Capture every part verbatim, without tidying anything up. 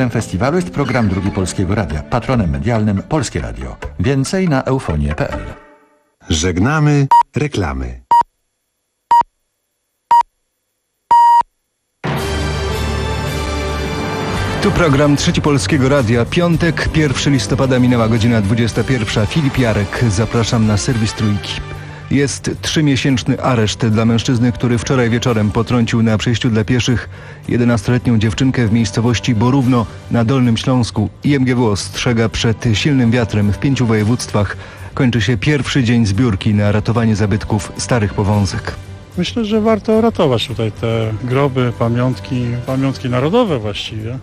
Partnerem festiwalu jest program Drugi Polskiego Radia. Patronem medialnym Polskie Radio. Więcej na eufonie kropka p l. Żegnamy reklamy. Tu program Trzeci Polskiego Radia. Piątek, pierwszego listopada, minęła godzina dwudziesta pierwsza. Filip Jarek, zapraszam na serwis Trójki. Jest trzymiesięczny areszt dla mężczyzny, który wczoraj wieczorem potrącił na przejściu dla pieszych jedenastoletnią dziewczynkę w miejscowości Borówno na Dolnym Śląsku. I M G W ostrzega przed silnym wiatrem w pięciu województwach. Kończy się pierwszy dzień zbiórki na ratowanie zabytków starych powązek. Myślę, że warto ratować tutaj te groby, pamiątki, pamiątki narodowe właściwie.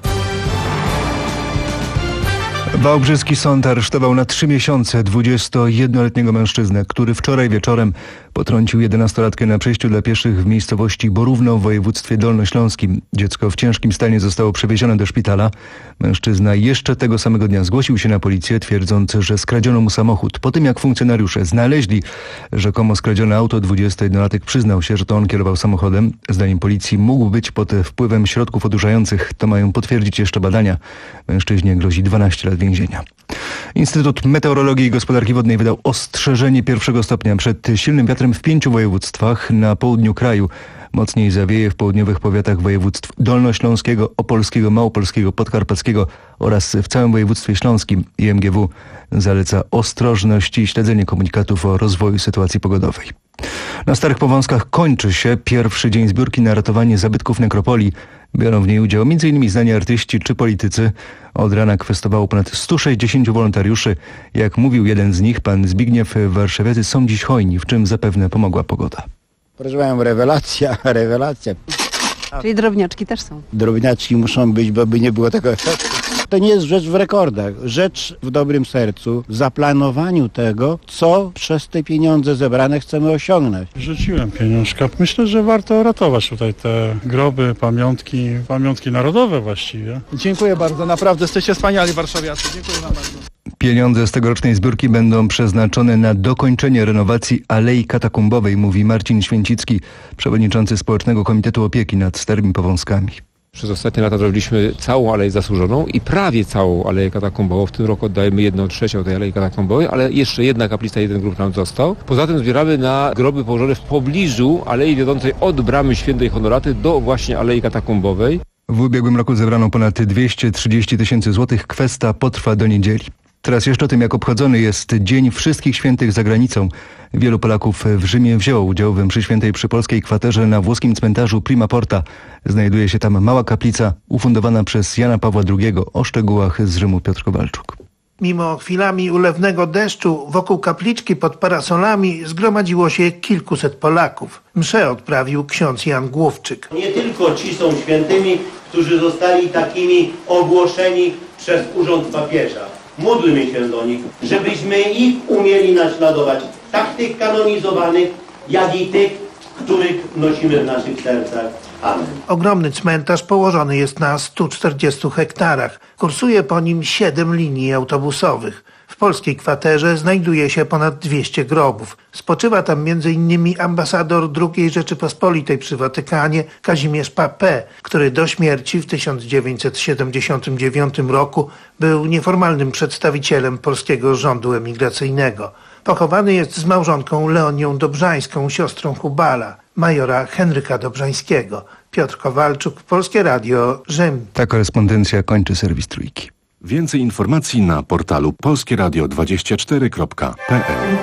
Wałbrzyski sąd aresztował na trzy miesiące dwudziestojednoletniego mężczyznę, który wczoraj wieczorem potrącił jedenastolatkę na przejściu dla pieszych w miejscowości Borówno w województwie dolnośląskim. Dziecko w ciężkim stanie zostało przewiezione do szpitala. Mężczyzna jeszcze tego samego dnia zgłosił się na policję, twierdząc, że skradziono mu samochód. Po tym jak funkcjonariusze znaleźli rzekomo skradzione auto, dwudziestojednolatek przyznał się, że to on kierował samochodem. Zdaniem policji mógł być pod wpływem środków odurzających. To mają potwierdzić jeszcze badania. Mężczyźnie grozi dwanaście lat więzienia. Instytut Meteorologii i Gospodarki Wodnej wydał ostrzeżenie pierwszego stopnia przed silnym wiatrem w pięciu województwach na południu kraju. Mocniej zawieje w południowych powiatach województw dolnośląskiego, opolskiego, małopolskiego, podkarpackiego oraz w całym województwie śląskim. I M G W zaleca ostrożność i śledzenie komunikatów o rozwoju sytuacji pogodowej. Na Starych Powązkach kończy się pierwszy dzień zbiórki na ratowanie zabytków nekropolii. Biorą w niej udział m in znani artyści czy politycy. Od rana kwestowało ponad stu sześćdziesięciu wolontariuszy. Jak mówił jeden z nich, pan Zbigniew Warszawiacy, są dziś hojni, w czym zapewne pomogła pogoda. Proszę panią, rewelacja, rewelacja. Czyli drobniaczki też są. Drobniaczki muszą być, bo by nie było tego efektu. To nie jest rzecz w rekordach, rzecz w dobrym sercu, w zaplanowaniu tego, co przez te pieniądze zebrane chcemy osiągnąć. Rzuciłem pieniążka. Myślę, że warto ratować tutaj te groby, pamiątki, pamiątki narodowe właściwie. Dziękuję bardzo, naprawdę jesteście wspaniali warszawiacy. Dziękuję wam bardzo. Pieniądze z tegorocznej zbiórki będą przeznaczone na dokończenie renowacji Alei Katakumbowej, mówi Marcin Święcicki, przewodniczący Społecznego Komitetu Opieki nad Starymi Powązkami. Przez ostatnie lata zrobiliśmy całą Aleję Zasłużoną i prawie całą Aleję Katakumbową. W tym roku oddajemy jedną trzecią tej Alei Katakumbowej, ale jeszcze jedna kaplica, jeden grób nam został. Poza tym zbieramy na groby położone w pobliżu alei wiodącej od Bramy Świętej Honoraty do właśnie Alei Katakumbowej. W ubiegłym roku zebrano ponad dwieście trzydzieści tysięcy złotych. Kwesta potrwa do niedzieli. Teraz jeszcze o tym, jak obchodzony jest Dzień Wszystkich Świętych za granicą. Wielu Polaków w Rzymie wzięło udział w mszy świętej przy polskiej kwaterze na włoskim cmentarzu Prima Porta. Znajduje się tam mała kaplica ufundowana przez Jana Pawła drugiego. O szczegółach z Rzymu Piotr Kowalczuk. Mimo chwilami ulewnego deszczu wokół kapliczki pod parasolami zgromadziło się kilkuset Polaków. Mszę odprawił ksiądz Jan Główczyk. Nie tylko ci są świętymi, którzy zostali takimi ogłoszeni przez urząd papieża. Módlmy się do nich, żebyśmy ich umieli naśladować, tak tych kanonizowanych, jak i tych, których nosimy w naszych sercach. Amen. Ogromny cmentarz położony jest na stu czterdziestu hektarach. Kursuje po nim siedem linii autobusowych. W polskiej kwaterze znajduje się ponad dwieście grobów. Spoczywa tam między innymi ambasador drugiej Rzeczypospolitej przy Watykanie Kazimierz Papé, który do śmierci w tysiąc dziewięćset siedemdziesiątym dziewiątym roku był nieformalnym przedstawicielem polskiego rządu emigracyjnego. Pochowany jest z małżonką Leonią Dobrzańską, siostrą Hubala, majora Henryka Dobrzańskiego. Piotr Kowalczuk, Polskie Radio, Rzym. Ta korespondencja kończy serwis Trójki. Więcej informacji na portalu polskie radio dwadzieścia cztery kropka p l.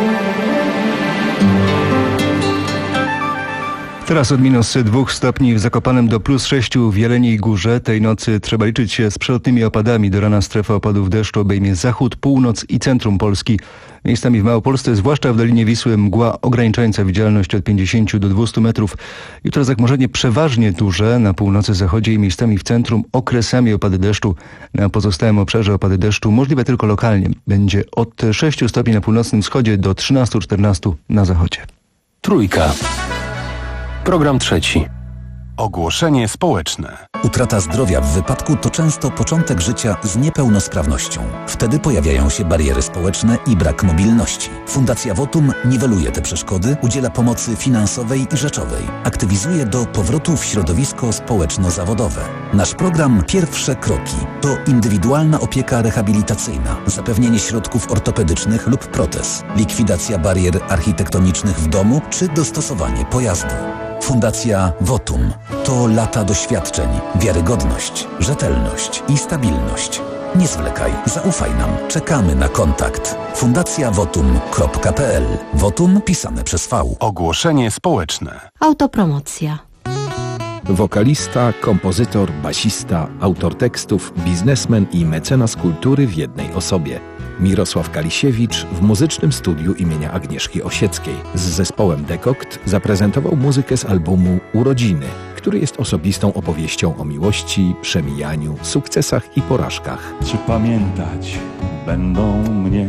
Teraz od minus dwóch stopni w Zakopanem do plus sześciu w Jeleniej Górze. Tej nocy trzeba liczyć się z przelotnymi opadami. Do rana strefa opadów deszczu obejmie zachód, północ i centrum Polski. Miejscami w Małopolsce, zwłaszcza w Dolinie Wisły, mgła ograniczająca widzialność od pięćdziesięciu do dwustu metrów. Jutro zachmurzenie przeważnie duże na północy, zachodzie i miejscami w centrum, okresami opady deszczu. Na pozostałym obszarze opady deszczu możliwe tylko lokalnie. Będzie od sześciu stopni na północnym wschodzie do trzynastu czternastu na zachodzie. Trójka. Program trzeci. Ogłoszenie społeczne. Utrata zdrowia w wypadku to często początek życia z niepełnosprawnością. Wtedy pojawiają się bariery społeczne i brak mobilności. Fundacja Votum niweluje te przeszkody, udziela pomocy finansowej i rzeczowej. Aktywizuje do powrotu w środowisko społeczno-zawodowe. Nasz program Pierwsze Kroki to indywidualna opieka rehabilitacyjna, zapewnienie środków ortopedycznych lub protez, likwidacja barier architektonicznych w domu czy dostosowanie pojazdu. Fundacja Votum to lata doświadczeń, wiarygodność, rzetelność i stabilność. Nie zwlekaj, zaufaj nam. Czekamy na kontakt. fundacja votum kropka p l. Votum pisane przez V. Ogłoszenie społeczne. Autopromocja. Wokalista, kompozytor, basista, autor tekstów, biznesmen i mecenas kultury w jednej osobie. Mirosław Kalisiewicz w muzycznym studiu imienia Agnieszki Osieckiej z zespołem Dekokt zaprezentował muzykę z albumu Urodziny, który jest osobistą opowieścią o miłości, przemijaniu, sukcesach i porażkach. Czy pamiętać będą mnie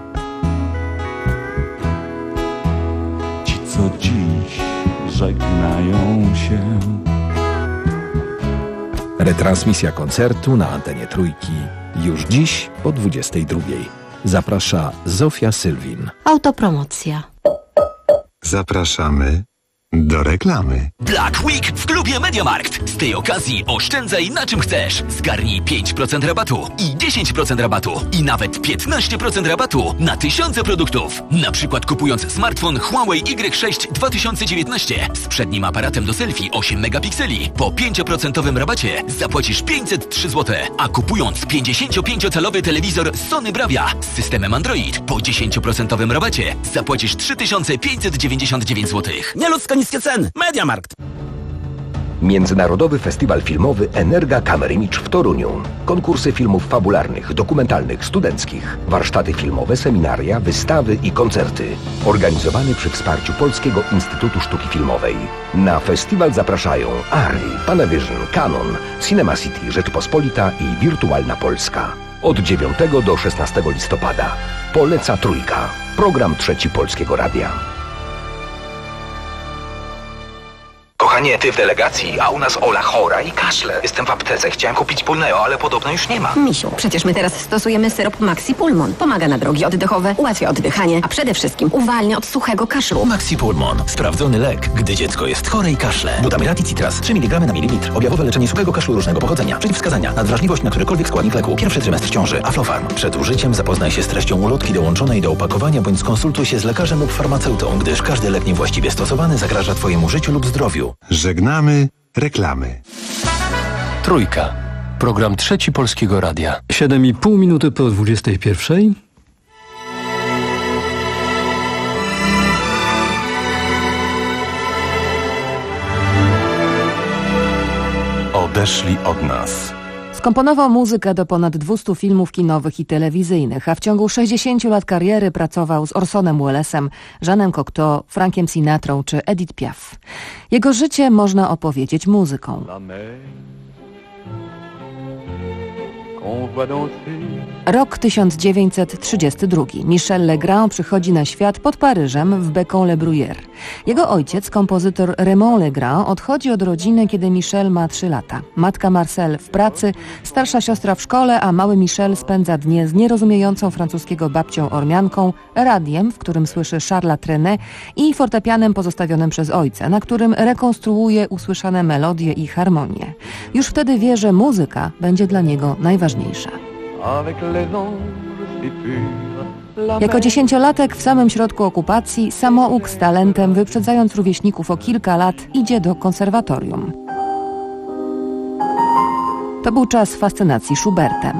ci, co dziś żegnają się? Retransmisja koncertu na antenie Trójki już dziś po dwudziestej drugiej. Zaprasza Zofia Sylwin. Autopromocja. Zapraszamy do reklamy. Black Week w klubie MediaMarkt. Z tej okazji oszczędzaj na czym chcesz. Zgarnij pięć procent rabatu i dziesięć procent rabatu i nawet piętnaście procent rabatu na tysiące produktów. Na przykład kupując smartfon Huawei Y sześć dwa tysiące dziewiętnaście z przednim aparatem do selfie osiem megapikseli po pięć procent rabacie zapłacisz pięćset trzy złote, a kupując pięćdziesięciopięciocalowy telewizor Sony Bravia z systemem Android po dziesięć procent rabacie zapłacisz trzy tysiące pięćset dziewięćdziesiąt dziewięć złotych. Nieludzko niskie ceny. MediaMarkt. Międzynarodowy Festiwal Filmowy Energa Kamerimicz w Toruniu. Konkursy filmów fabularnych, dokumentalnych, studenckich. Warsztaty filmowe, seminaria, wystawy i koncerty. Organizowany przy wsparciu Polskiego Instytutu Sztuki Filmowej. Na festiwal zapraszają Arri, Panavision, Canon, Cinema City, Rzeczpospolita i Wirtualna Polska. Od dziewiątego do szesnastego listopada. Poleca Trójka. Program Trzeci Polskiego Radia. Kochanie, ty w delegacji, a u nas Ola chora i kaszle. Jestem w aptece, chciałem kupić Pulneo, ale podobno już nie ma. Misiu, przecież my teraz stosujemy syrop Maxi Pulmon. Pomaga na drogi oddechowe, ułatwia oddychanie, a przede wszystkim uwalnia od suchego kaszlu. Maxi Pulmon. Sprawdzony lek, gdy dziecko jest chore i kaszle. Butamirat i Citras. trzy miligramy na mililitr. Objawowe leczenie suchego kaszlu różnego pochodzenia. Przeciwwskazania. Nadwrażliwość na którykolwiek składnik leku. Pierwszy trymestr ciąży. Aflofarm. Przed użyciem zapoznaj się z treścią ulotki dołączonej do opakowania bądź skonsultuj się z lekarzem lub farmaceutą, gdyż każdy lek niewłaściwie stosowany zagraża twojemu życiu lub zdrowiu. Żegnamy reklamy. Trójka. Program Trzeci Polskiego Radia. siedem i pół minuty po dwudziestej pierwszej. Odeszli od nas. Skomponował muzykę do ponad dwustu filmów kinowych i telewizyjnych, a w ciągu sześćdziesięciu lat kariery pracował z Orsonem Wellesem, Jeanem Cocteau, Frankiem Sinatrą czy Edith Piaf. Jego życie można opowiedzieć muzyką. Rok tysiąc dziewięćset trzydziesty drugi. Michel Legrand przychodzi na świat pod Paryżem w Bécon-le-Bruyère. Jego ojciec, kompozytor Raymond Legrand, odchodzi od rodziny, kiedy Michel ma trzy lata. Matka Marcel w pracy, starsza siostra w szkole, a mały Michel spędza dnie z nierozumiejącą francuskiego babcią Ormianką, radiem, w którym słyszy Charlesa Trenet i fortepianem pozostawionym przez ojca, na którym rekonstruuje usłyszane melodie i harmonie. Już wtedy wie, że muzyka będzie dla niego najważniejsza. Jako dziesięciolatek w samym środku okupacji samouk z talentem, wyprzedzając rówieśników o kilka lat, idzie do konserwatorium. To był czas fascynacji Schubertem.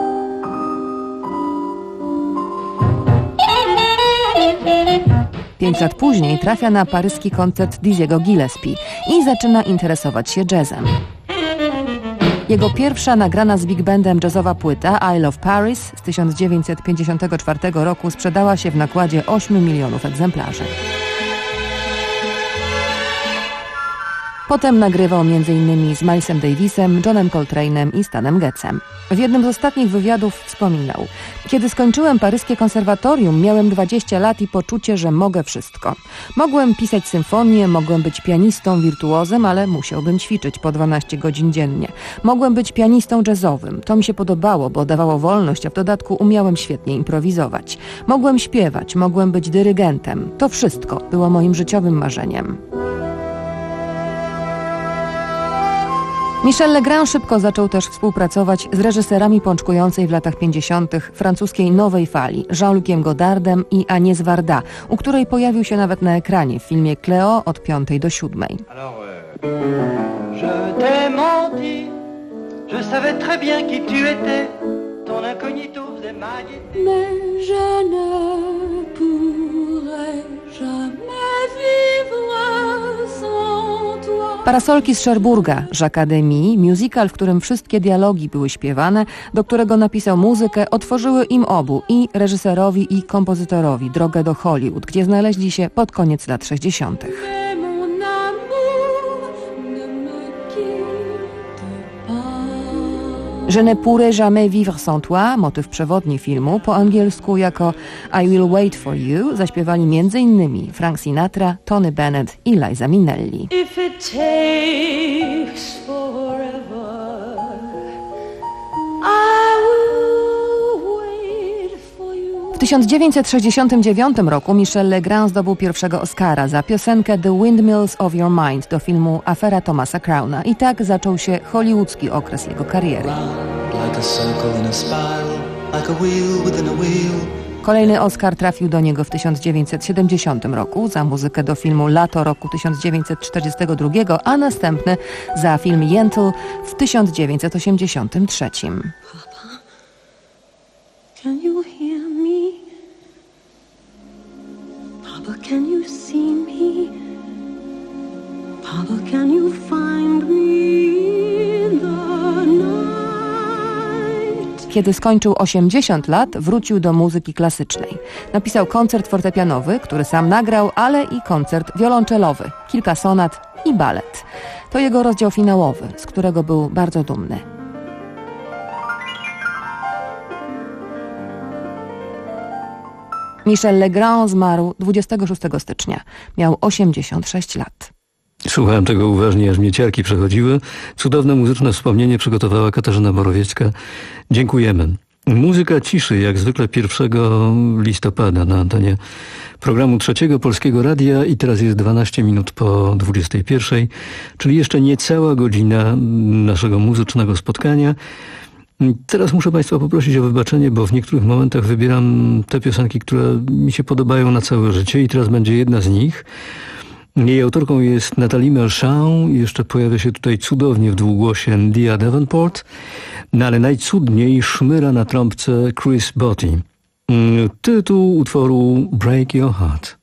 Pięć lat później trafia na paryski koncert Dizzy'ego Gillespie i zaczyna interesować się jazzem. Jego pierwsza nagrana z big bandem jazzowa płyta I Love Paris z tysiąc dziewięćset pięćdziesiątego czwartego roku sprzedała się w nakładzie ośmiu milionów egzemplarzy. Potem nagrywał między innymi z Milesem Davisem, Johnem Coltrane'em i Stanem Getzem. W jednym z ostatnich wywiadów wspominał: kiedy skończyłem paryskie konserwatorium, miałem dwadzieścia lat i poczucie, że mogę wszystko. Mogłem pisać symfonię, mogłem być pianistą, wirtuozem, ale musiałbym ćwiczyć po dwanaście godzin dziennie. Mogłem być pianistą jazzowym. To mi się podobało, bo dawało wolność, a w dodatku umiałem świetnie improwizować. Mogłem śpiewać, mogłem być dyrygentem. To wszystko było moim życiowym marzeniem. Michel Legrand szybko zaczął też współpracować z reżyserami pączkującej w latach pięćdziesiątych francuskiej nowej fali, Jean-Luciem Godardem i Agnès Varda, u której pojawił się nawet na ekranie w filmie Cléo od piątej do siódmej. Je t'ai menti, je savais très bien qui tu étais, ton incognito faisait ma gaieté. Mais je ne pourrai jamais vivre sans toi. Parasolki z Cherbourga, Jacques'a Demy, musical, w którym wszystkie dialogi były śpiewane, do którego napisał muzykę, otworzyły im obu, i reżyserowi, i kompozytorowi, drogę do Hollywood, gdzie znaleźli się pod koniec lat sześćdziesiątych. Je ne pourrai jamais vivre sans toi, motyw przewodni filmu, po angielsku jako I Will Wait For You, zaśpiewali między innymi Frank Sinatra, Tony Bennett i Liza Minnelli. If it takes forever, I will wait for you. W tysiąc dziewięćset sześćdziesiątym dziewiątym roku Michel Legrand zdobył pierwszego Oscara za piosenkę The Windmills of Your Mind do filmu Afera Thomasa Crowna. I tak zaczął się hollywoodzki okres jego kariery. Kolejny Oscar trafił do niego w tysiąc dziewięćset siedemdziesiątym roku za muzykę do filmu Lato roku tysiąc dziewięćset czterdziestego drugiego, a następny za film Yentl w tysiąc dziewięćset osiemdziesiątym trzecim. Can you hear me? Papa, can you see me? Papa, can you find me in the night? Kiedy skończył osiemdziesiąt lat, wrócił do muzyki klasycznej. Napisał koncert fortepianowy, który sam nagrał, ale i koncert wiolonczelowy, kilka sonat i balet. To jego rozdział finałowy, z którego był bardzo dumny. Michel Legrand zmarł dwudziestego szóstego stycznia. Miał osiemdziesiąt sześć lat. Słuchałem tego uważnie, aż mnie ciarki przechodziły. Cudowne muzyczne wspomnienie przygotowała Katarzyna Borowiecka. Dziękujemy. Muzyka ciszy, jak zwykle pierwszego listopada na antenie programu Trzeciego Polskiego Radia i teraz jest dwanaście minut po dwudziestej pierwszej, czyli jeszcze niecała godzina naszego muzycznego spotkania. Teraz muszę Państwa poprosić o wybaczenie, bo w niektórych momentach wybieram te piosenki, które mi się podobają na całe życie i teraz będzie jedna z nich. Jej autorką jest Nathalie Merchant i jeszcze pojawia się tutaj cudownie w dwugłosie Dia Davenport, no ale najcudniej szmyra na trąbce Chris Botti. Tytuł utworu Break Your Heart.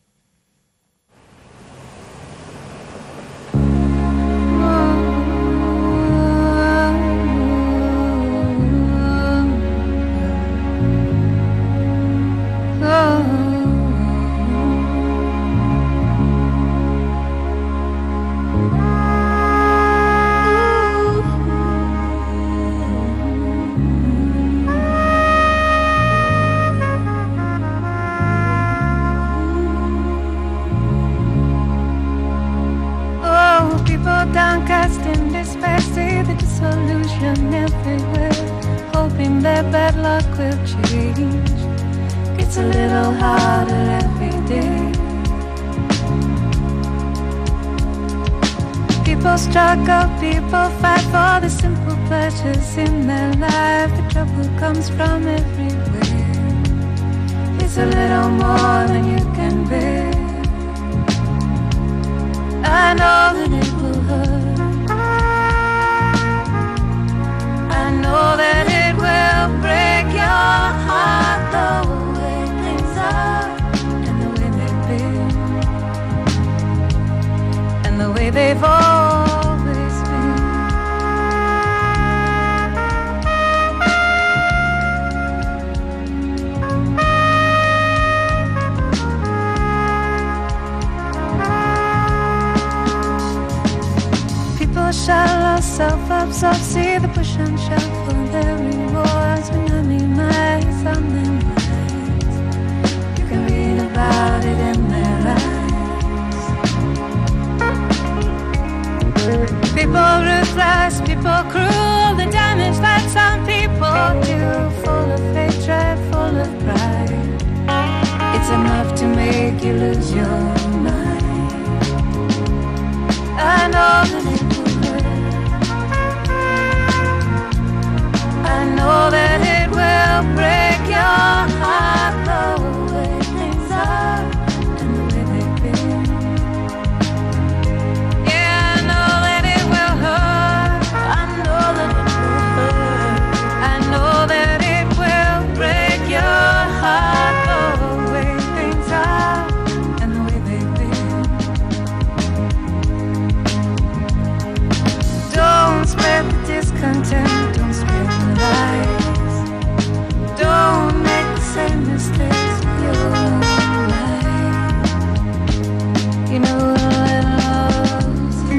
Downcast in despair, see the dissolution everywhere, hoping that bad luck will change. It's a little harder every day. People struggle, people fight for the simple pleasures in their life. The trouble comes from everywhere. It's a little more than you can bear. I know that it will hurt. I know that it will break your heart, the way things are, and the way they've been, and the way they've always been. push and shove for their rewards. When I meet my something wise, you can read about it in their eyes. People ruthless, people cruel, the damage that some people do. Full of hatred, full of pride, it's enough to make you lose your mind. I know that it will hurt, I know that it will break your heart. The way things are and the way they've been. Yeah, I know that it will hurt, I know that it will hurt, I know that it will break your heart. The way things are and the way they've been. Don't spread the discontent, don't spread the lies, don't make the same mistakes with your life. You know that love's in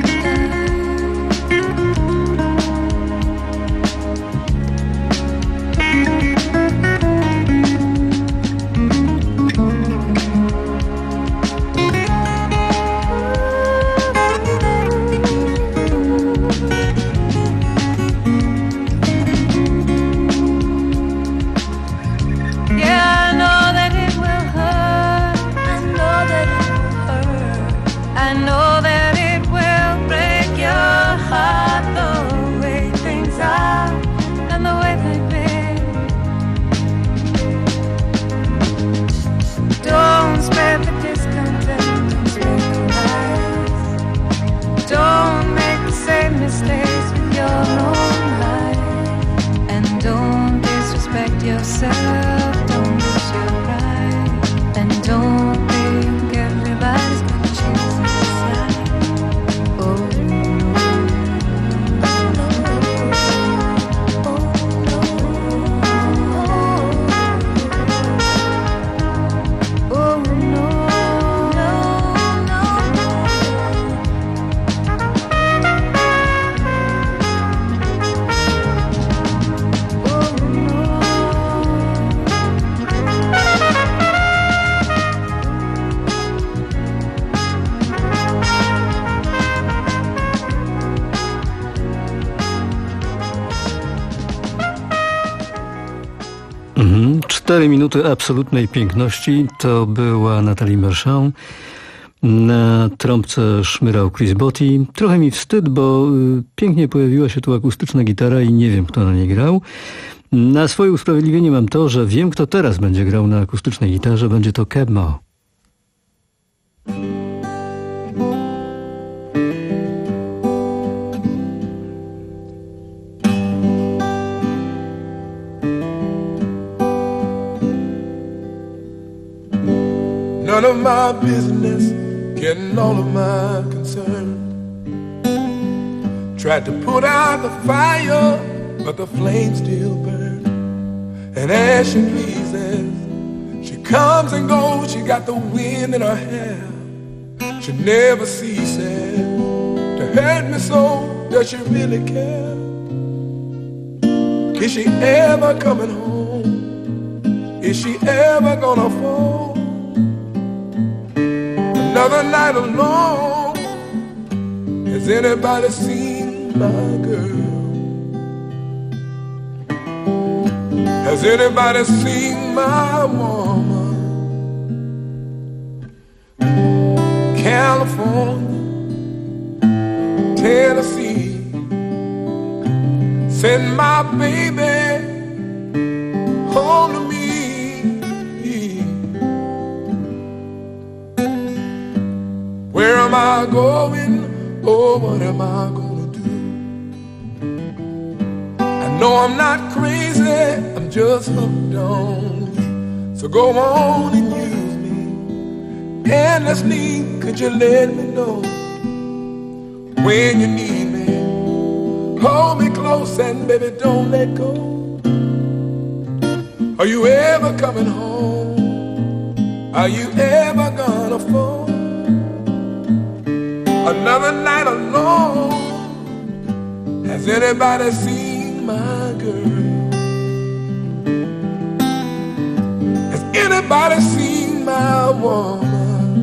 yourself, don't lose your pride, and don't think everybody's gonna choose your side. Oh no, no, oh no, oh no, no, no, Cztery minuty absolutnej piękności to była Nathalie Merchant. Na trąbce szmyrał Chris Botti. Trochę mi wstyd, bo pięknie pojawiła się tu akustyczna gitara i nie wiem, kto na niej grał. Na swoje usprawiedliwienie mam to, że wiem, kto teraz będzie grał na akustycznej gitarze. Będzie to Keb' Mo'. None of my business, getting all of my concern. Tried to put out the fire, but the flames still burn. And as she pleases, she comes and goes. She got the wind in her hair. She never ceases to hurt me so. Does she really care? Is she ever coming home? Is she ever gonna fall? Another night alone. Has anybody seen my girl? Has anybody seen my woman? California, Tennessee, send my baby home to me. Where am I going? Oh, what am I gonna do? I know I'm not crazy, I'm just hooked on you. So go on and use me endlessly. Could you let me know when you need me? Hold me close and baby don't let go. Are you ever coming home? Are you ever gonna fall? Another night alone. Has anybody seen anybody seen my woman?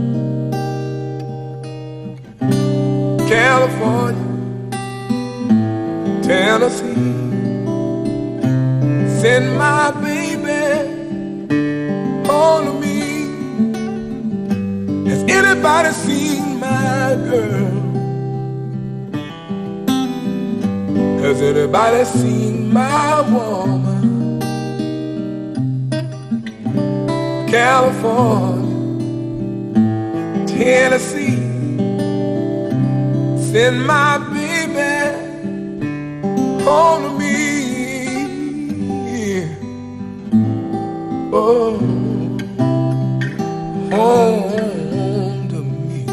California, Tennessee, send my baby home to me. Has anybody seen my girl? Has anybody seen my woman? California, Tennessee, send my baby home to me. Oh, home to me.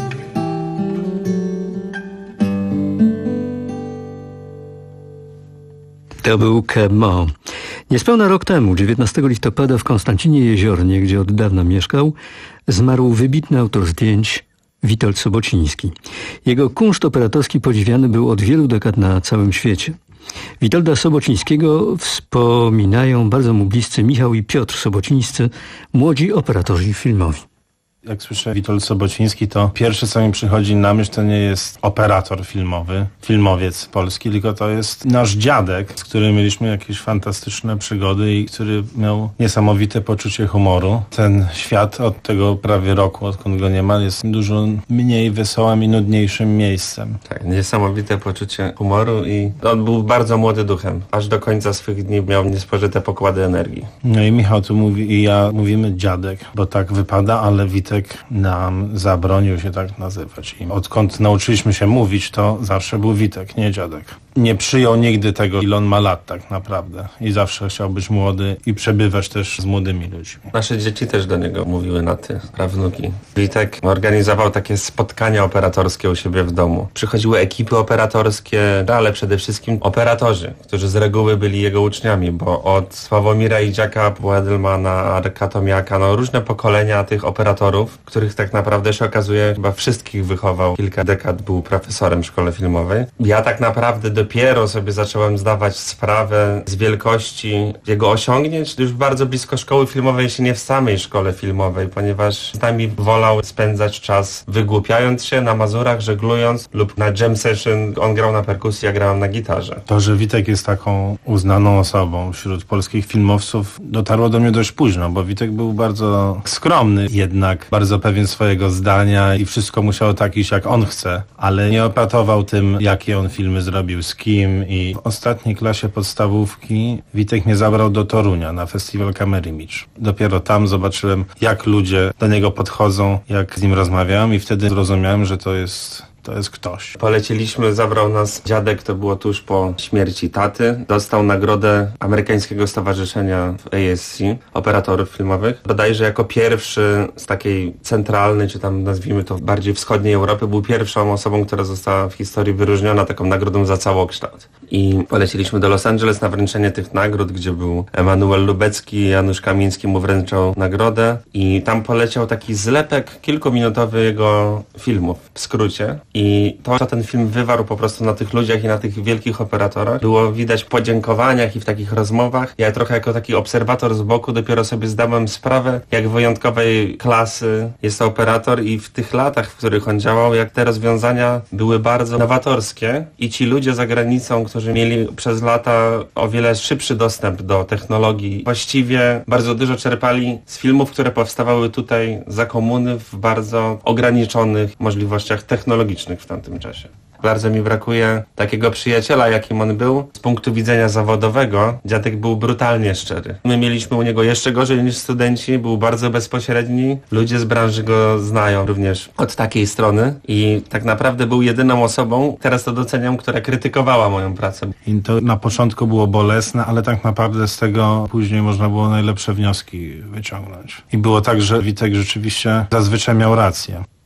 To był Kemo. Niespełna rok temu, dziewiętnastego listopada w Konstancinie Jeziornie, gdzie od dawna mieszkał, zmarł wybitny autor zdjęć Witold Sobociński. Jego kunszt operatorski podziwiany był od wielu dekad na całym świecie. Witolda Sobocińskiego wspominają bardzo mu bliscy Michał i Piotr Sobocińscy, młodzi operatorzy filmowi. Jak słyszę Witold Sobociński, to pierwsze, co mi przychodzi na myśl, to nie jest operator filmowy, filmowiec polski, tylko to jest nasz dziadek, z którym mieliśmy jakieś fantastyczne przygody i który miał niesamowite poczucie humoru. Ten świat od tego prawie roku, odkąd go nie ma, jest dużo mniej wesołym i nudniejszym miejscem. Tak, niesamowite poczucie humoru i on był bardzo młody duchem. Aż do końca swych dni miał niespożyte pokłady energii. No i Michał tu mówi i ja mówimy dziadek, bo tak wypada, ale Witek nam zabronił się tak nazywać. I odkąd nauczyliśmy się mówić, to zawsze był Witek, nie dziadek. Nie przyjął nigdy tego, ile on ma lat tak naprawdę. I zawsze chciał być młody i przebywać też z młodymi ludźmi. Nasze dzieci też do niego mówiły na ty, prawnuki. Witek organizował takie spotkania operatorskie u siebie w domu. Przychodziły ekipy operatorskie, ale przede wszystkim operatorzy, którzy z reguły byli jego uczniami, bo od Sławomira Idziaka, Bładelmana, Arka Tomiaka, no różne pokolenia tych operatorów, których tak naprawdę się okazuje chyba wszystkich wychował. Kilka dekad był profesorem w szkole filmowej. Ja tak naprawdę dopiero sobie zacząłem zdawać sprawę z wielkości jego osiągnięć już bardzo blisko szkoły filmowej, jeśli nie w samej szkole filmowej, ponieważ z nami wolał spędzać czas wygłupiając się na Mazurach, żeglując lub na jam session. On grał na perkusji, ja grałem na gitarze. To, że Witek jest taką uznaną osobą wśród polskich filmowców, dotarło do mnie dość późno, bo Witek był bardzo skromny, jednak bardzo pewien swojego zdania i wszystko musiało tak iść, jak on chce, ale nie opatował tym, jakie on filmy zrobił, z kim. I w ostatniej klasie podstawówki Witek mnie zabrał do Torunia na festiwal Kamerimicz. Dopiero tam zobaczyłem, jak ludzie do niego podchodzą, jak z nim rozmawiałem i wtedy zrozumiałem, że to jest... To jest ktoś. Poleciliśmy, zabrał nas dziadek, to było tuż po śmierci taty. Dostał nagrodę Amerykańskiego Stowarzyszenia w A S C, operatorów filmowych. Bodajże jako pierwszy z takiej centralnej, czy tam nazwijmy to bardziej wschodniej Europy, był pierwszą osobą, która została w historii wyróżniona taką nagrodą za całokształt. I poleciliśmy do Los Angeles na wręczenie tych nagród, gdzie był Emanuel Lubecki, Janusz Kamiński mu wręczał nagrodę. I tam poleciał taki zlepek kilkuminutowy jego filmów, w skrócie. I to, co ten film wywarł po prostu na tych ludziach i na tych wielkich operatorach, było widać w podziękowaniach i w takich rozmowach. Ja trochę jako taki obserwator z boku dopiero sobie zdałem sprawę, jak wyjątkowej klasy jest to operator i w tych latach, w których on działał, jak te rozwiązania były bardzo nowatorskie i ci ludzie za granicą, którzy mieli przez lata o wiele szybszy dostęp do technologii, właściwie bardzo dużo czerpali z filmów, które powstawały tutaj za komuny w bardzo ograniczonych możliwościach technologicznych w tamtym czasie. Bardzo mi brakuje takiego przyjaciela, jakim on był. Z punktu widzenia zawodowego dziadek był brutalnie szczery. My mieliśmy u niego jeszcze gorzej niż studenci, był bardzo bezpośredni. Ludzie z branży go znają również od takiej strony i tak naprawdę był jedyną osobą, teraz to doceniam, która krytykowała moją pracę. I to na początku było bolesne, ale tak naprawdę z tego później można było najlepsze wnioski wyciągnąć. I było tak, że Witek rzeczywiście zazwyczaj miał rację.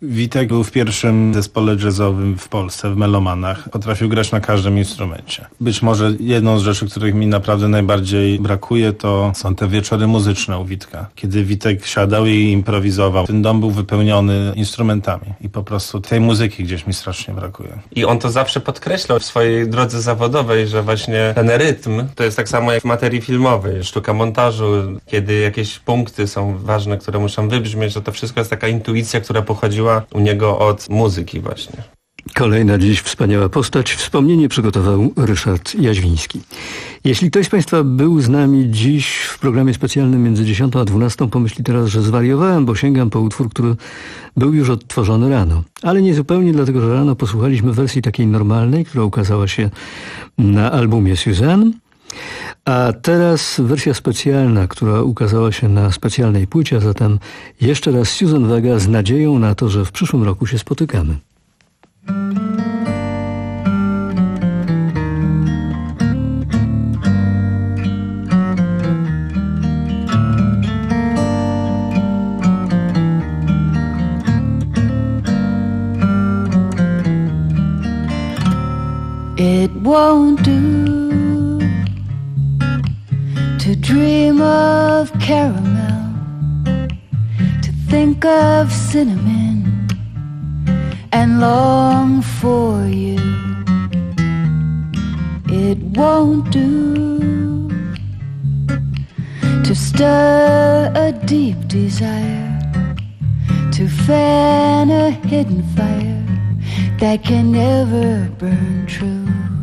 Witek był w pierwszym zespole jazzowym w Polsce, w Melomanach. Potrafił grać na każdym instrumencie. Być może jedną z rzeczy, których mi naprawdę najbardziej brakuje, to są te wieczory muzyczne u Witka. Kiedy Witek siadał i improwizował. Ten dom był wypełniony instrumentami i po prostu tej muzyki gdzieś mi strasznie brakuje. I on to zawsze podkreślał w swojej drodze zawodowej, że właśnie ten rytm to jest tak samo jak w materii filmowej, sztuka montażu, kiedy jakieś punkty są ważne, które muszą wybrzmieć, że to wszystko jest taka intuicja, która pochodziła u niego od muzyki właśnie. Kolejna dziś wspaniała postać. Wspomnienie przygotował Ryszard Jaźwiński. Jeśli ktoś z Państwa był z nami dziś w programie specjalnym między dziesiątą a dwunastą, pomyśli teraz, że zwariowałem, bo sięgam po utwór, który był już odtworzony rano. Ale nie zupełnie, dlatego że rano posłuchaliśmy wersji takiej normalnej, która ukazała się na albumie Suzanne. A teraz wersja specjalna, która ukazała się na specjalnej płycie, a zatem jeszcze raz Suzanne Vega z nadzieją na to, że w przyszłym roku się spotykamy. It won't do to dream of caramel, to think of cinnamon and long for you. It won't do to stir a deep desire, to fan a hidden fire that can never burn true.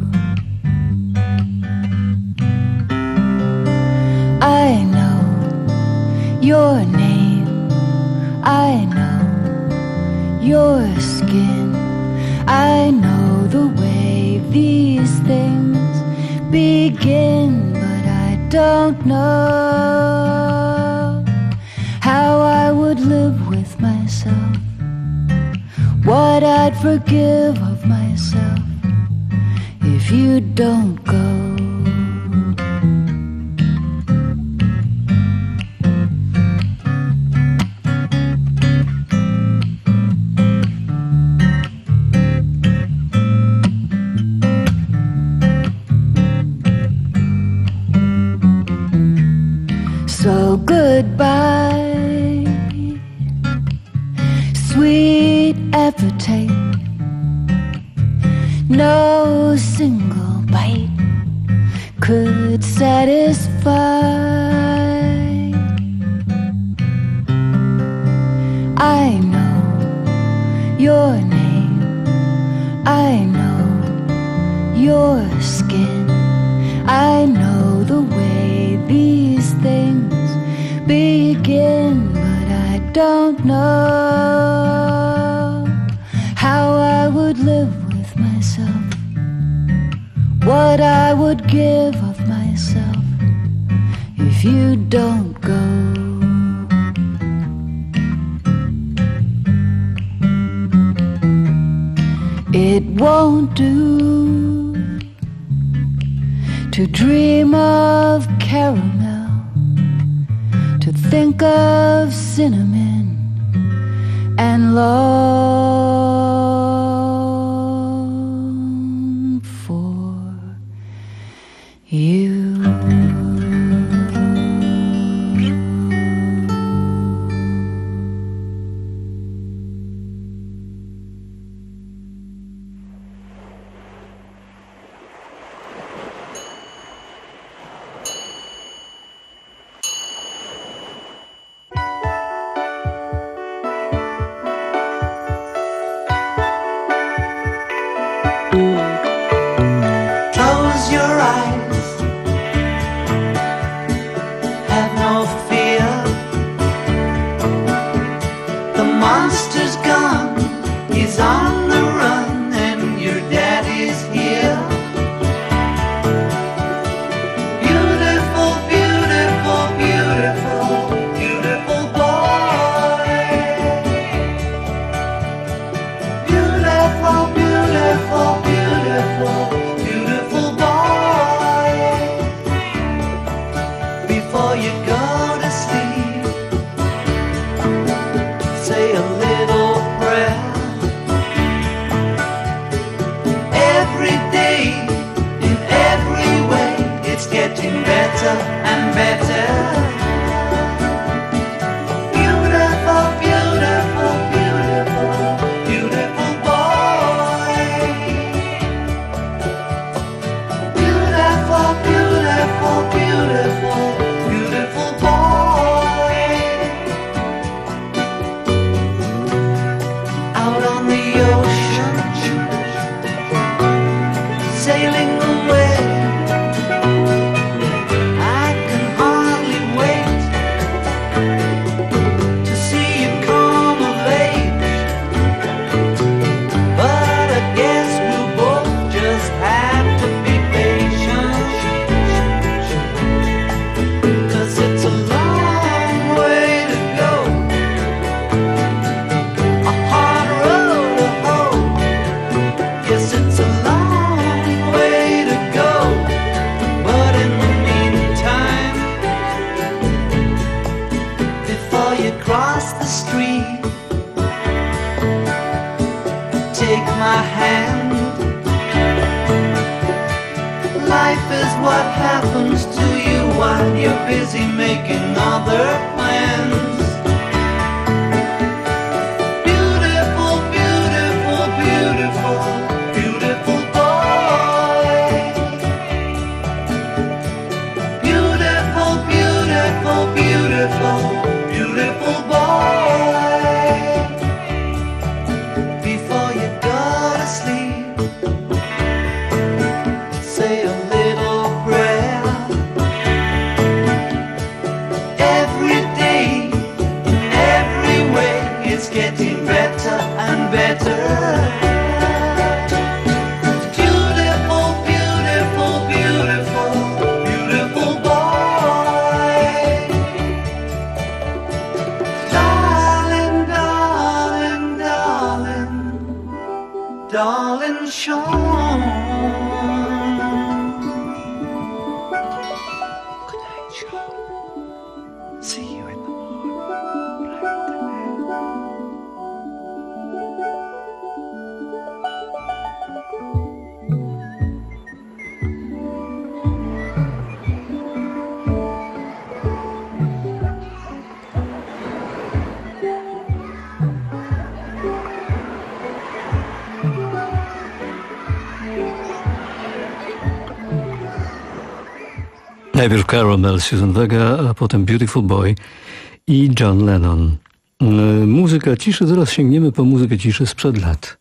I know your name, I know your skin, I know the way these things begin, but I don't know how I would live with myself, what I'd forgive of myself if you don't go. So goodbye, sweet appetite. No single bite could satisfy. I know your name, I know your skin, I know the way these things begin, but I don't know how I would live with myself, what I would give of myself if you don't go. It won't do to dream of caramel, to think of cinnamon and long for you. Close your eyes, have no fear. The monster's gone, he's on the run, and your daddy's here. Beautiful, beautiful, beautiful, beautiful boy. Beautiful, beautiful, beautiful, beautiful boy. Before you go to sleep, say a little prayer. happens to you while you're busy making other plans? Beautiful, beautiful, beautiful, beautiful boy. Beautiful, beautiful, beautiful, beautiful boy. Before you go to sleep, say a little prayer. Every day, in every way, it's getting better and better. Beautiful, beautiful, beautiful, beautiful boy. Darling, darling, darling, darling Sean. Good night, Sean. See you in the Najpierw Caramel, Susan Vega, a potem Beautiful Boy i John Lennon. Muzyka ciszy, teraz sięgniemy po muzykę ciszy sprzed lat.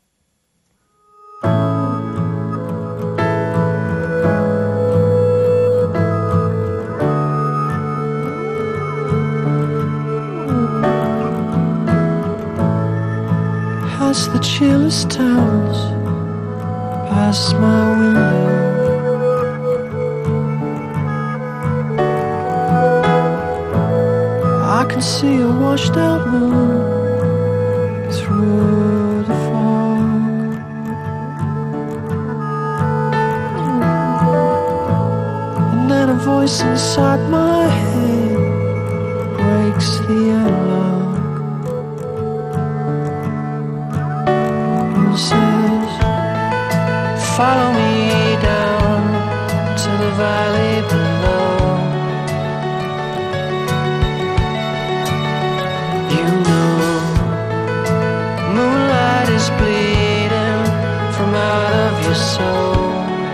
As the chillest towers pass my window, I can see a washed out moon through the fog. And then a voice inside my head breaks the analog and says, follow me down to the valley below. Bleeding from out of your soul.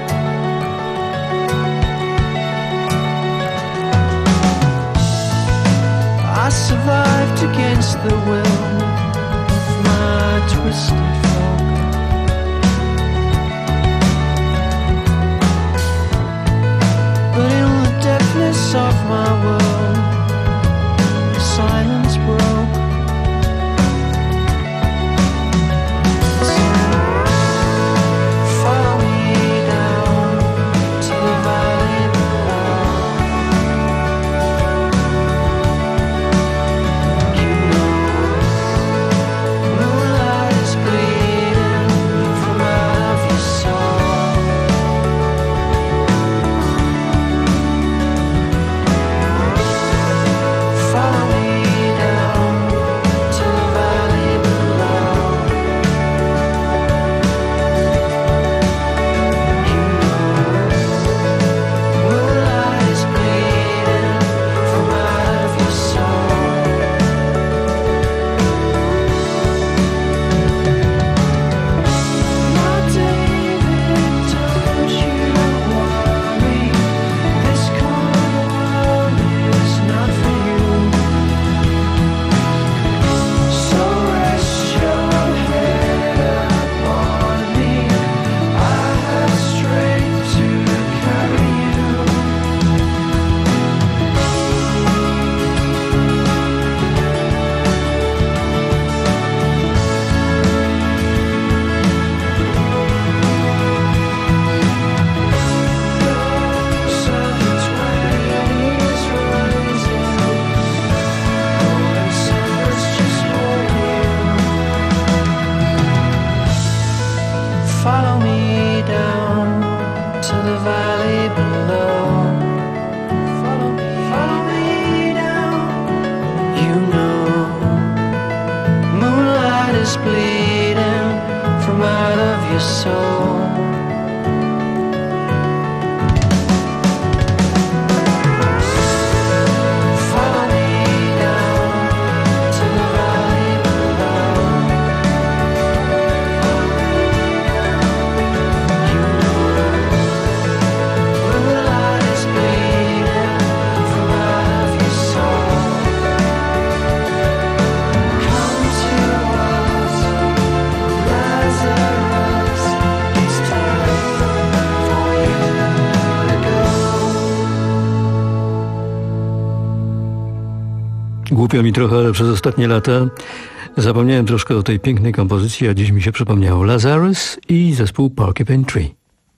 I survived against the will of my twisted folk. But in the deafness of my world, silence broke. Głupio mi trochę, ale przez ostatnie lata zapomniałem troszkę o tej pięknej kompozycji, a dziś mi się przypomniało. Lazarus i zespół Porcupine Tree.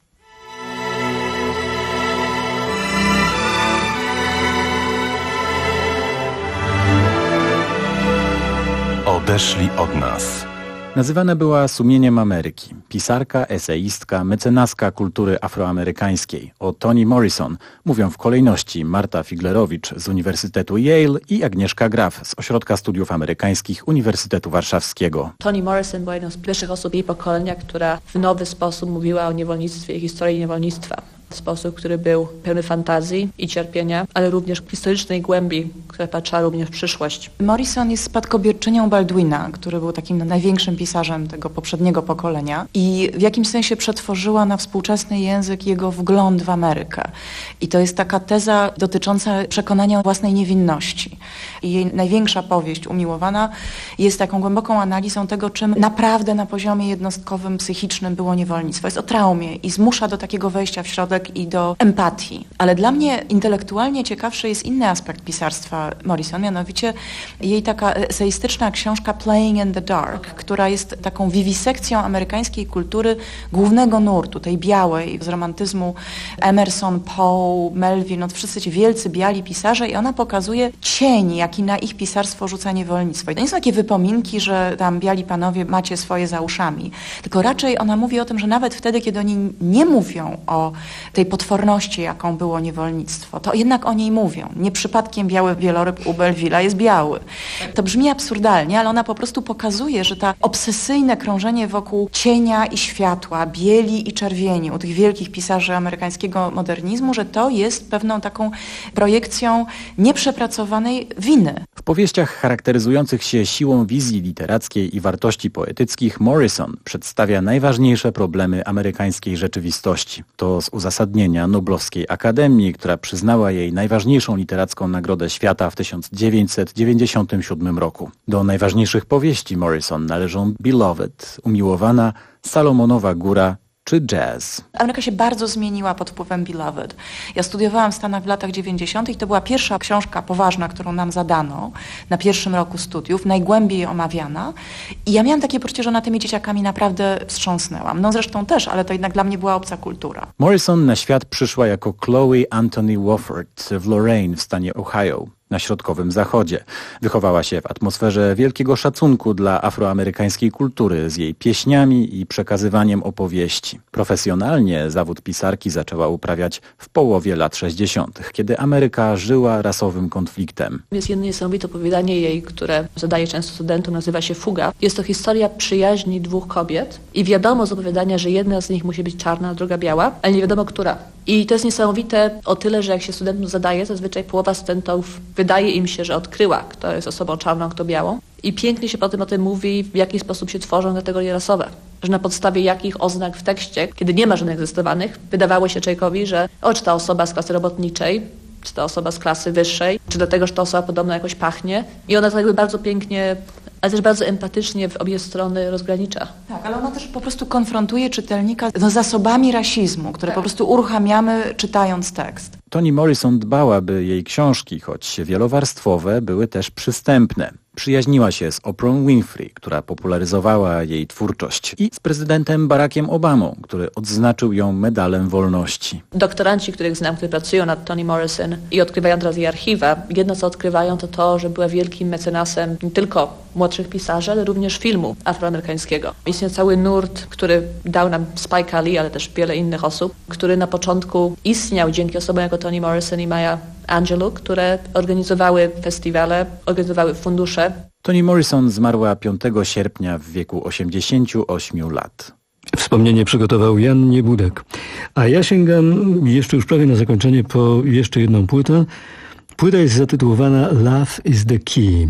Odeszli od nas. Nazywana była sumieniem Ameryki. Pisarka, eseistka, mecenaska kultury afroamerykańskiej. O Toni Morrison mówią w kolejności Marta Figlerowicz z Uniwersytetu Yale i Agnieszka Graf z Ośrodka Studiów Amerykańskich Uniwersytetu Warszawskiego. Toni Morrison była jedną z pierwszych osób jej pokolenia, która w nowy sposób mówiła o niewolnictwie i historii niewolnictwa. W sposób, który był pełny fantazji i cierpienia, ale również historycznej głębi, która patrzyła również w przyszłość. Morrison jest spadkobierczynią Baldwina, który był takim największym pisarzem tego poprzedniego pokolenia i w jakimś sensie przetworzyła na współczesny język jego wgląd w Amerykę. I to jest taka teza dotycząca przekonania o własnej niewinności. I jej największa powieść, Umiłowana, jest taką głęboką analizą tego, czym naprawdę na poziomie jednostkowym, psychicznym było niewolnictwo. Jest o traumie i zmusza do takiego wejścia w środek i do empatii. Ale dla mnie intelektualnie ciekawszy jest inny aspekt pisarstwa Morrison, mianowicie jej taka eseistyczna książka Playing in the Dark, która jest taką wiwisekcją amerykańskiej kultury głównego nurtu, tej białej, z romantyzmu Emerson, Poe, Melville, no wszyscy ci wielcy biali pisarze i ona pokazuje cień, jaki na ich pisarstwo rzuca niewolnictwo. I to nie są takie wypominki, że tam biali panowie macie swoje za uszami, tylko raczej ona mówi o tym, że nawet wtedy, kiedy oni nie mówią o tej potworności, jaką było niewolnictwo, to jednak o niej mówią. Nie przypadkiem biały wieloryb u Belleville'a jest biały. To brzmi absurdalnie, ale ona po prostu pokazuje, że ta obsesyjne krążenie wokół cienia i światła, bieli i czerwieni u tych wielkich pisarzy amerykańskiego modernizmu, że to jest pewną taką projekcją nieprzepracowanej winy. W powieściach charakteryzujących się siłą wizji literackiej i wartości poetyckich Morrison przedstawia najważniejsze problemy amerykańskiej rzeczywistości. To z uzasadnienia Noblowskiej Akademii, która przyznała jej najważniejszą literacką nagrodę świata w tysiąc dziewięćset dziewięćdziesiątym siódmym roku. Do najważniejszych powieści Morrison należą Beloved, Umiłowana, Salomonowa Góra czy Jazz. Ameryka się bardzo zmieniła pod wpływem Beloved. Ja studiowałam w Stanach w latach dziewięćdziesiątych i to była pierwsza książka poważna, którą nam zadano na pierwszym roku studiów, najgłębiej omawiana. I ja miałam takie poczucie, że na tymi dzieciakami naprawdę wstrząsnęłam. No zresztą też, ale to jednak dla mnie była obca kultura. Morrison na świat przyszła jako Chloe Anthony Wofford w Lorain w stanie Ohio, na środkowym zachodzie. Wychowała się w atmosferze wielkiego szacunku dla afroamerykańskiej kultury z jej pieśniami i przekazywaniem opowieści. Profesjonalnie zawód pisarki zaczęła uprawiać w połowie lat sześćdziesiątych, kiedy Ameryka żyła rasowym konfliktem. Jest jedno niesamowite opowiadanie jej, które zadaje często studentom, nazywa się Fuga. Jest to historia przyjaźni dwóch kobiet i wiadomo z opowiadania, że jedna z nich musi być czarna, a druga biała, ale nie wiadomo która. I to jest niesamowite o tyle, że jak się studentom zadaje, zazwyczaj połowa studentów wydaje im się, że odkryła, kto jest osobą czarną, kto białą. I pięknie się potem o tym mówi, w jaki sposób się tworzą kategorie rasowe. Że na podstawie jakich oznak w tekście, kiedy nie ma żadnych zdecydowanych, wydawało się człowiekowi, że o, czy ta osoba z klasy robotniczej, czy ta osoba z klasy wyższej, czy dlatego, że ta osoba podobno jakoś pachnie. I ona to jakby bardzo pięknie, ale też bardzo empatycznie w obie strony rozgranicza. Tak, ale ona też po prostu konfrontuje czytelnika z zasobami rasizmu, które tak po prostu uruchamiamy czytając tekst. Toni Morrison dbała, by jej książki, choć wielowarstwowe, były też przystępne. Przyjaźniła się z Oprah Winfrey, która popularyzowała jej twórczość, i z prezydentem Barackiem Obamą, który odznaczył ją medalem wolności. Doktoranci, których znam, którzy pracują nad Toni Morrison i odkrywają teraz jej archiwa, jedno co odkrywają to to, że była wielkim mecenasem nie tylko młodszych pisarzy, ale również filmu afroamerykańskiego. Istnieje cały nurt, który dał nam Spike Lee, ale też wiele innych osób, który na początku istniał dzięki osobom jako Toni Morrison i Maya Angelou, które organizowały festiwale, organizowały fundusze. Toni Morrison zmarła piątego sierpnia w wieku osiemdziesięciu ośmiu lat. Wspomnienie przygotował Jan Niebudek. A ja sięgam jeszcze już prawie na zakończenie po jeszcze jedną płytę. Płyta jest zatytułowana Love is the Key.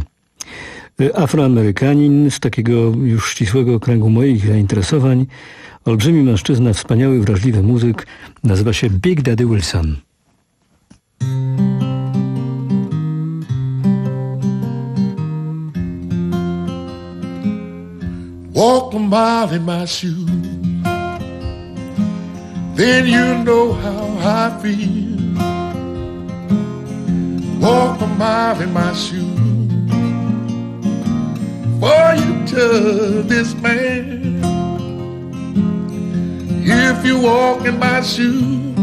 Afroamerykanin z takiego już ścisłego kręgu moich zainteresowań. Olbrzymi mężczyzna, wspaniały, wrażliwy muzyk. Nazywa się Big Daddy Wilson. Walk a mile in my shoes, then you know how I feel. Walk a mile in my shoes, for you to this man. If you walk in my shoes,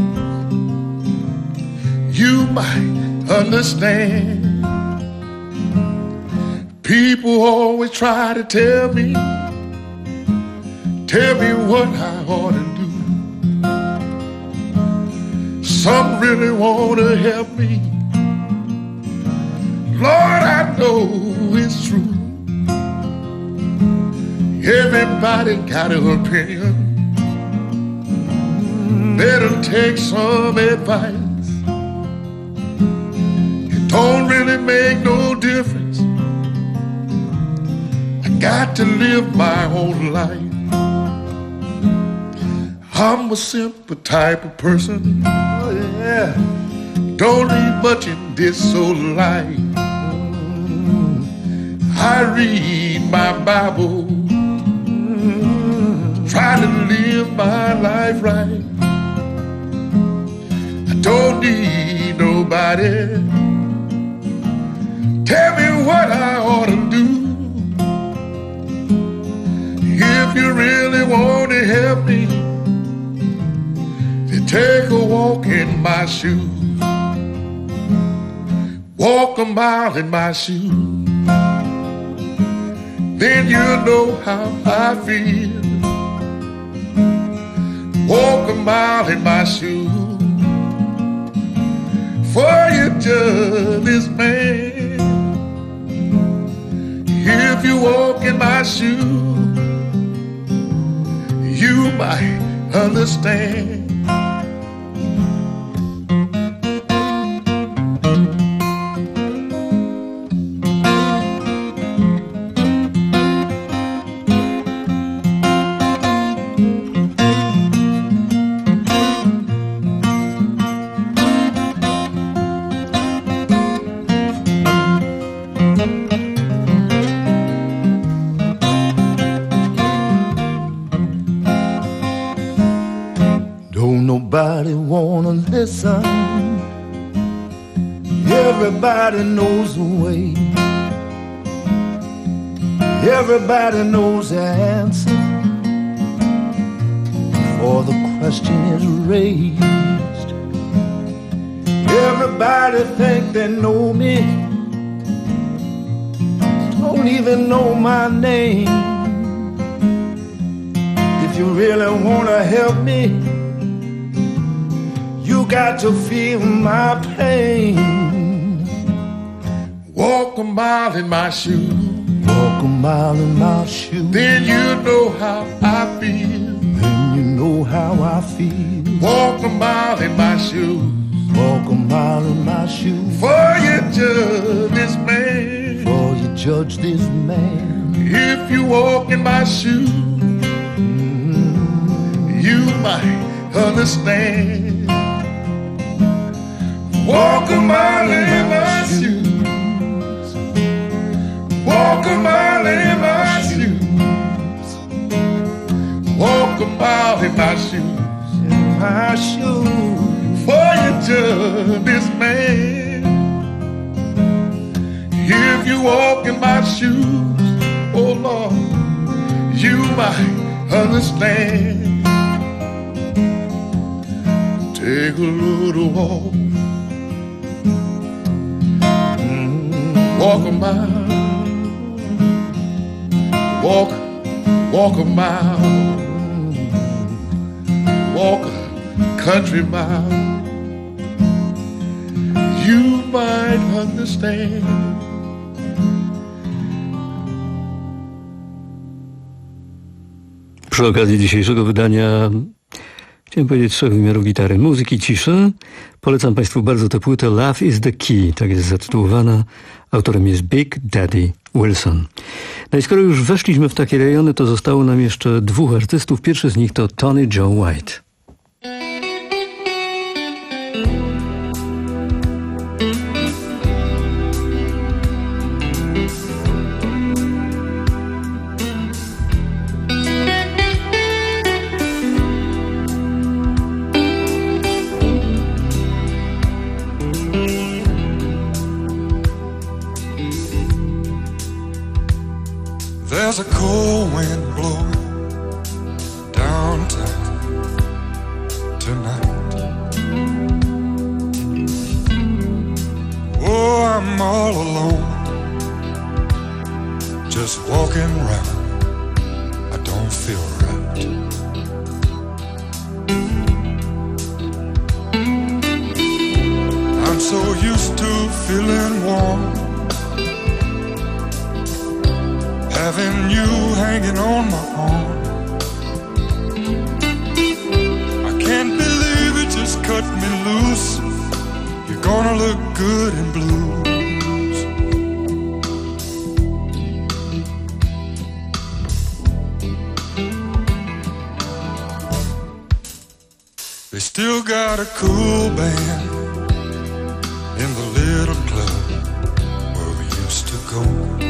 you might understand. People always try to tell me, tell me what I ought to do. Some really want to help me. Lord, I know it's true. Everybody got an opinion. Better take some advice. It don't really make no difference. I got to live my own life. I'm a simple type of person. Oh yeah. Don't read much in this old life. I read my Bible, try to live my life right. I don't need nobody tell me what I ought to do. If you really want to help me, then take a walk in my shoes. Walk a mile in my shoes. Then you'll know how I feel. Walk a mile in my shoes. For you just this man. If you walk in my shoes, you might understand. Nobody wanna listen. Everybody knows the way. Everybody knows the answer before the question is raised. Everybody think they know me, don't even know my name. If you really wanna help me, you got to feel my pain. Walk a mile in my shoes. Walk a mile in my shoes. Then you know how I feel. Then you know how I feel. Walk a mile in my shoes. Walk a mile in my shoes. For you judge this man. For you judge this man. If you walk in my shoes, mm-hmm, you might understand. Walk a mile in my shoes. Walk a mile in my shoes. Walk a mile in my shoes. In my shoes. For you judge this man. If you walk in my shoes, oh Lord, you might understand. Take a little walk. Walk a mile, walk, walk a mile, walk a country mile. You might understand. Przy okazji dzisiejszego wydania chciałem powiedzieć trzech wymiarów gitary. Muzyki ciszy. Polecam Państwu bardzo tę płytę Love is the Key, tak jest zatytułowana. Autorem jest Big Daddy Wilson. No i skoro już weszliśmy w takie rejony, to zostało nam jeszcze dwóch artystów. Pierwszy z nich to Tony Joe White. There's a cold wind blowing downtown tonight. Oh, I'm all alone, just walking around. I don't feel right. I'm so used to feeling warm, having you hanging on my arm. I can't believe it just cut me loose. You're gonna look good in blues. They still got a cool band in the little club where we used to go.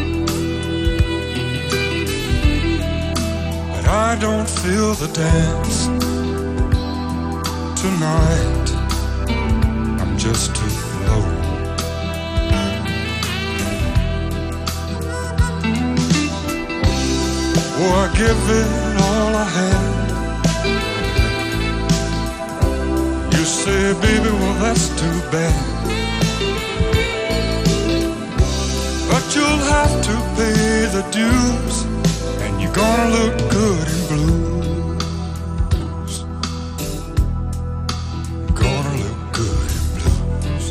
I don't feel the dance tonight. I'm just too low. Oh, I give it all I had. You say, baby, well, that's too bad. But you'll have to pay the dues, and you're gonna look good in blues. Gonna look good in blues.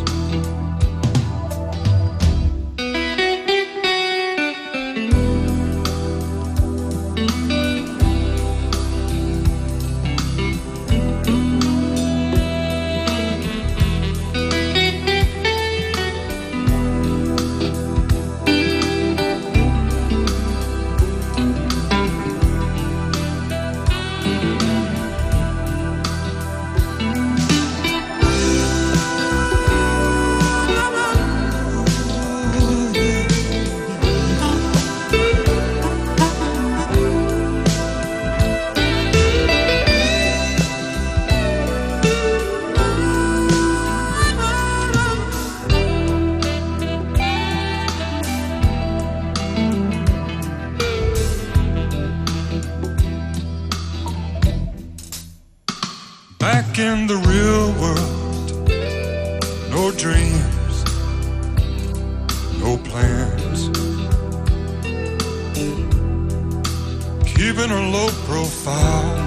Back in the real world, no dreams, no plans, keeping a low profile,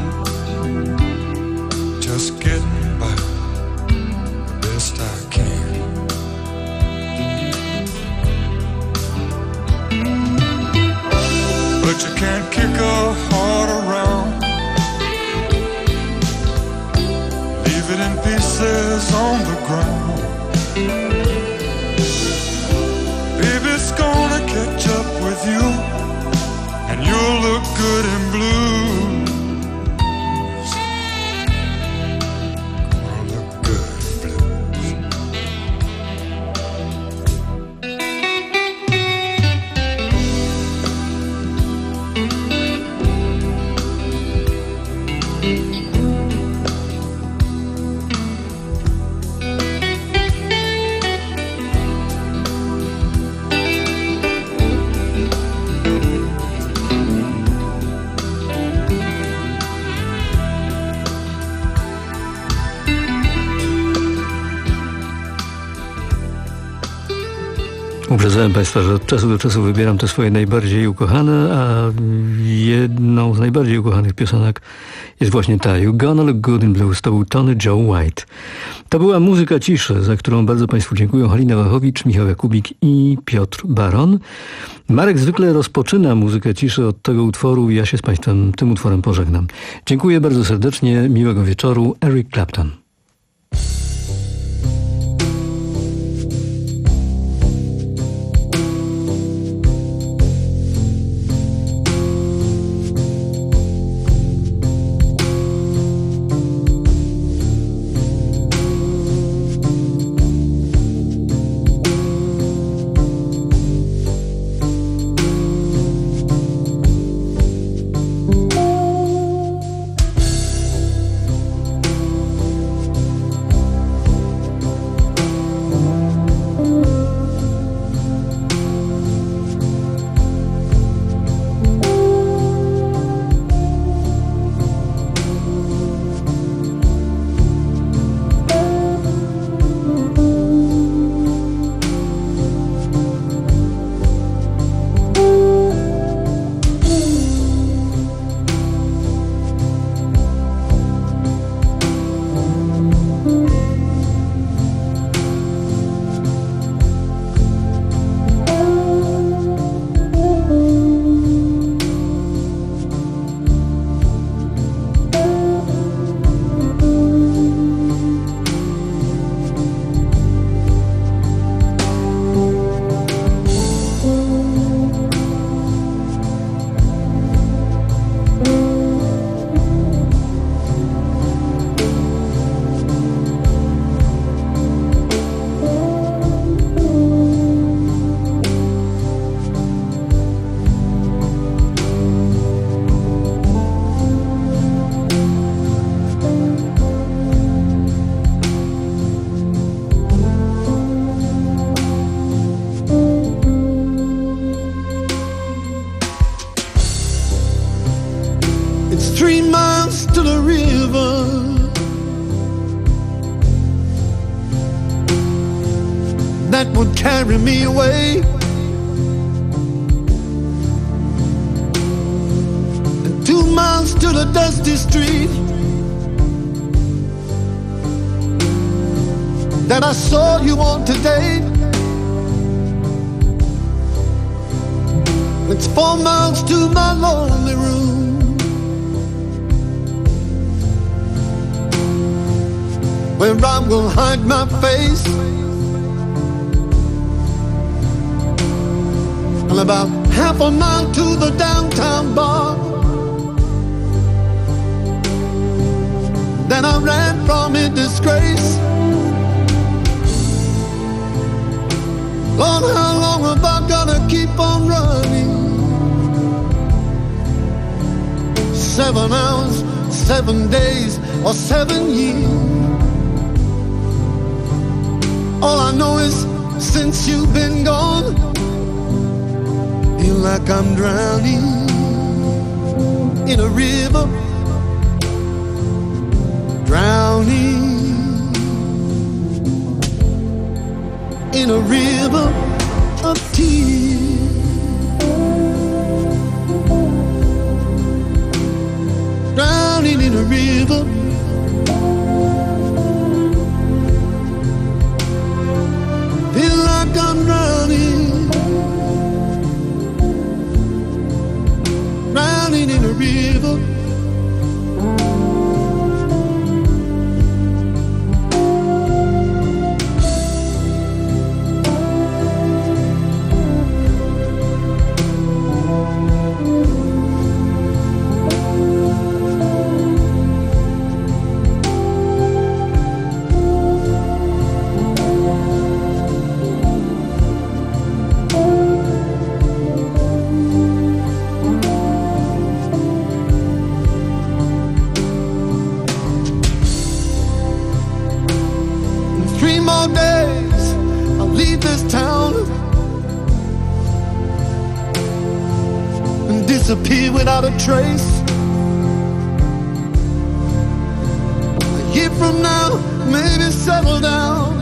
just getting by the best I can. But you can't kick a heart around, it in pieces on the ground. Baby, it's gonna catch up with you, and you'll look good in blues. Gonna look good in blues. Uprzedzałem Państwa, że od czasu do czasu wybieram te swoje najbardziej ukochane, a jedną z najbardziej ukochanych piosenek jest właśnie ta You Gonna Look Good in Blues. To był Tony Joe White. To była muzyka ciszy, za którą bardzo Państwu dziękują Halina Wachowicz, Michał Jakubik i Piotr Baron. Marek zwykle rozpoczyna muzykę ciszy od tego utworu i ja się z Państwem tym utworem pożegnam. Dziękuję bardzo serdecznie, miłego wieczoru. Eric Clapton. would carry me away. And two miles to the dusty street that I saw you on today. It's four miles to my lonely room, where I will hide my face. And about half a mile to the downtown bar, then I ran from in disgrace. Lord, how long have I gotta keep on running? Seven hours, seven days, or seven years. All I know is since you've been gone, feel like I'm drowning in a river, drowning in a river of tears. Drowning in a river, feel like I'm drowning, drowning in a river. Disappear without a trace. A year from now, maybe settle down.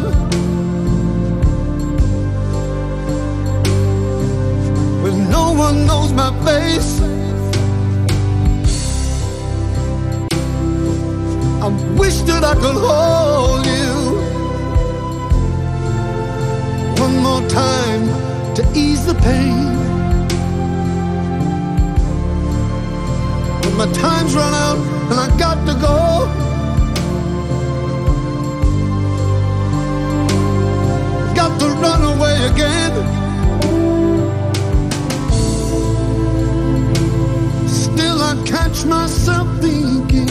When no one knows my face. I wish that I could hold you one more time to ease the pain. My time's run out and I got to go. Got to run away again. Still I catch myself thinking,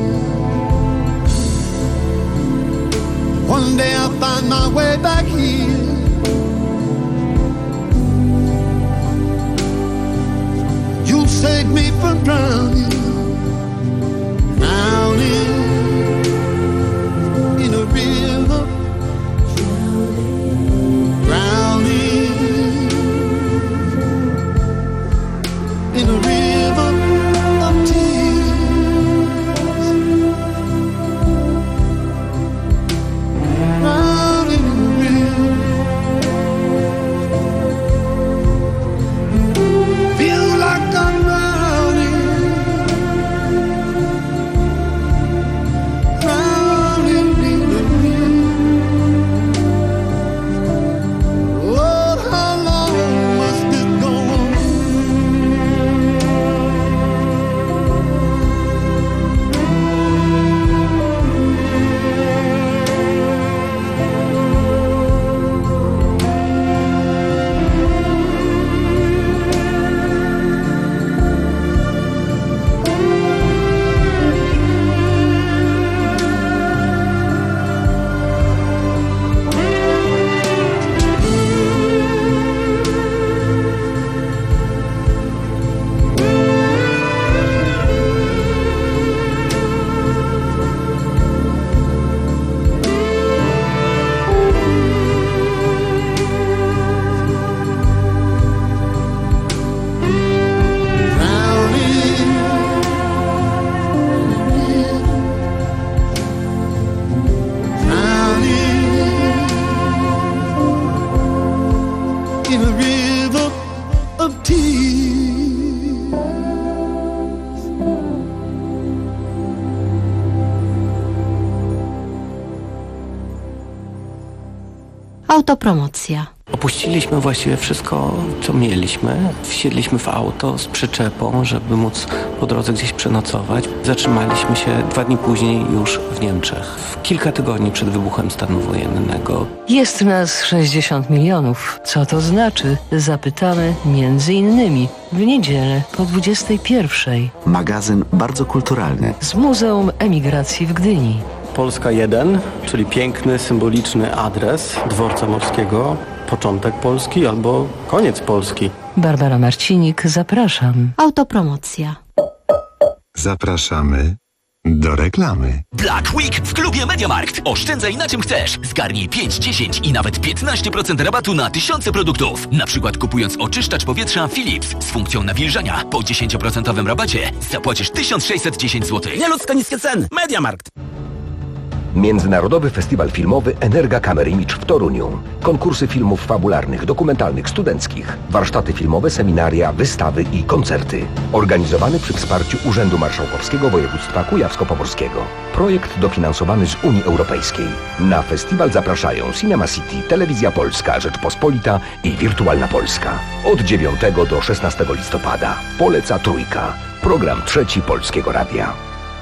one day I'll find my way back here. You'll save me from drowning. Drowning in a river, drowning in a river of tears, drowning in a river. Feel like I'm drowning. in a river of tears. Autopromocja. Opuściliśmy właściwie wszystko, co mieliśmy. Wsiedliśmy w auto z przyczepą, żeby móc po drodze gdzieś przenocować. Zatrzymaliśmy się dwa dni później już w Niemczech, w kilka tygodni przed wybuchem stanu wojennego. Jest nas sześćdziesiąt milionów. Co to znaczy? Zapytamy między innymi w niedzielę po dwudziestej pierwszej. Magazyn bardzo kulturalny. Z Muzeum Emigracji w Gdyni. Polska jeden, czyli piękny, symboliczny adres dworca morskiego. Początek Polski albo koniec Polski. Barbara Marcinik, zapraszam. Autopromocja. Zapraszamy do reklamy. Black Week w klubie MediaMarkt. Oszczędzaj na czym chcesz. Zgarnij pięć, dziesięć i nawet piętnaście procent rabatu na tysiące produktów. Na przykład kupując oczyszczacz powietrza Philips z funkcją nawilżania po dziesięć procent rabacie zapłacisz tysiąc sześćset dziesięć złotych. Nieludzko niskie ceny. MediaMarkt. Międzynarodowy Festiwal Filmowy Energa Camera Image w Toruniu. Konkursy filmów fabularnych, dokumentalnych, studenckich. Warsztaty filmowe, seminaria, wystawy i koncerty. Organizowany przy wsparciu Urzędu Marszałkowskiego Województwa Kujawsko-Pomorskiego. Projekt dofinansowany z Unii Europejskiej. Na festiwal zapraszają Cinema City, Telewizja Polska, Rzeczpospolita i Wirtualna Polska. Od dziewiątego do szesnastego listopada. Poleca Trójka. Program trzeci Polskiego Radia.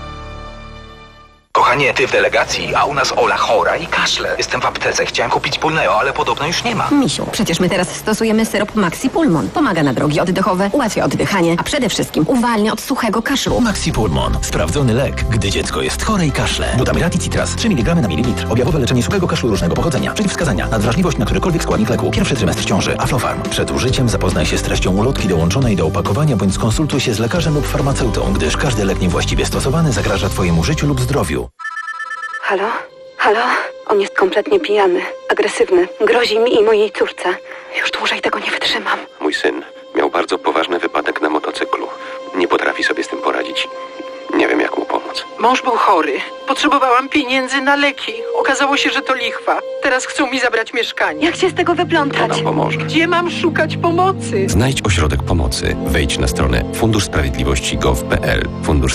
Kochanie, ty w delegacji, a u nas Ola chora i kaszle. Jestem w aptece, chciałem kupić Pulneo, ale podobno już nie ma. Misiu, przecież my teraz stosujemy syrop Maxi Pulmon. Pomaga na drogi oddechowe, ułatwia oddychanie, a przede wszystkim uwalnia od suchego kaszlu. Maxi Pulmon. Sprawdzony lek, gdy dziecko jest chore i kaszle. Butamirati Citras. trzy miligramy na mililitr. Objawowe leczenie suchego kaszlu różnego pochodzenia. Przeciwwskazania. Nadwrażliwość na którykolwiek składnik leku. Pierwszy trymestr ciąży. Aflofarm. Przed użyciem zapoznaj się z treścią ulotki dołączonej do opakowania bądź skonsultuj się z lekarzem lub farmaceutą, gdyż każdy lek niewłaściwie stosowany zagraża twojemu życiu lub zdrowiu. Halo? Halo? On jest kompletnie pijany, agresywny. Grozi mi i mojej córce. Już dłużej tego nie wytrzymam. Mój syn miał bardzo poważny wypadek na motocyklu. Nie potrafi sobie z tym poradzić. Nie wiem, jak mu pomóc. Mąż był chory. Potrzebowałam pieniędzy na leki. Okazało się, że to lichwa. Teraz chcą mi zabrać mieszkanie. Jak się z tego wyplątać? Ona pomoże. Gdzie mam szukać pomocy? Znajdź ośrodek pomocy. Wejdź na stronę fundusz sprawiedliwości kropka gov kropka p l. Fundusz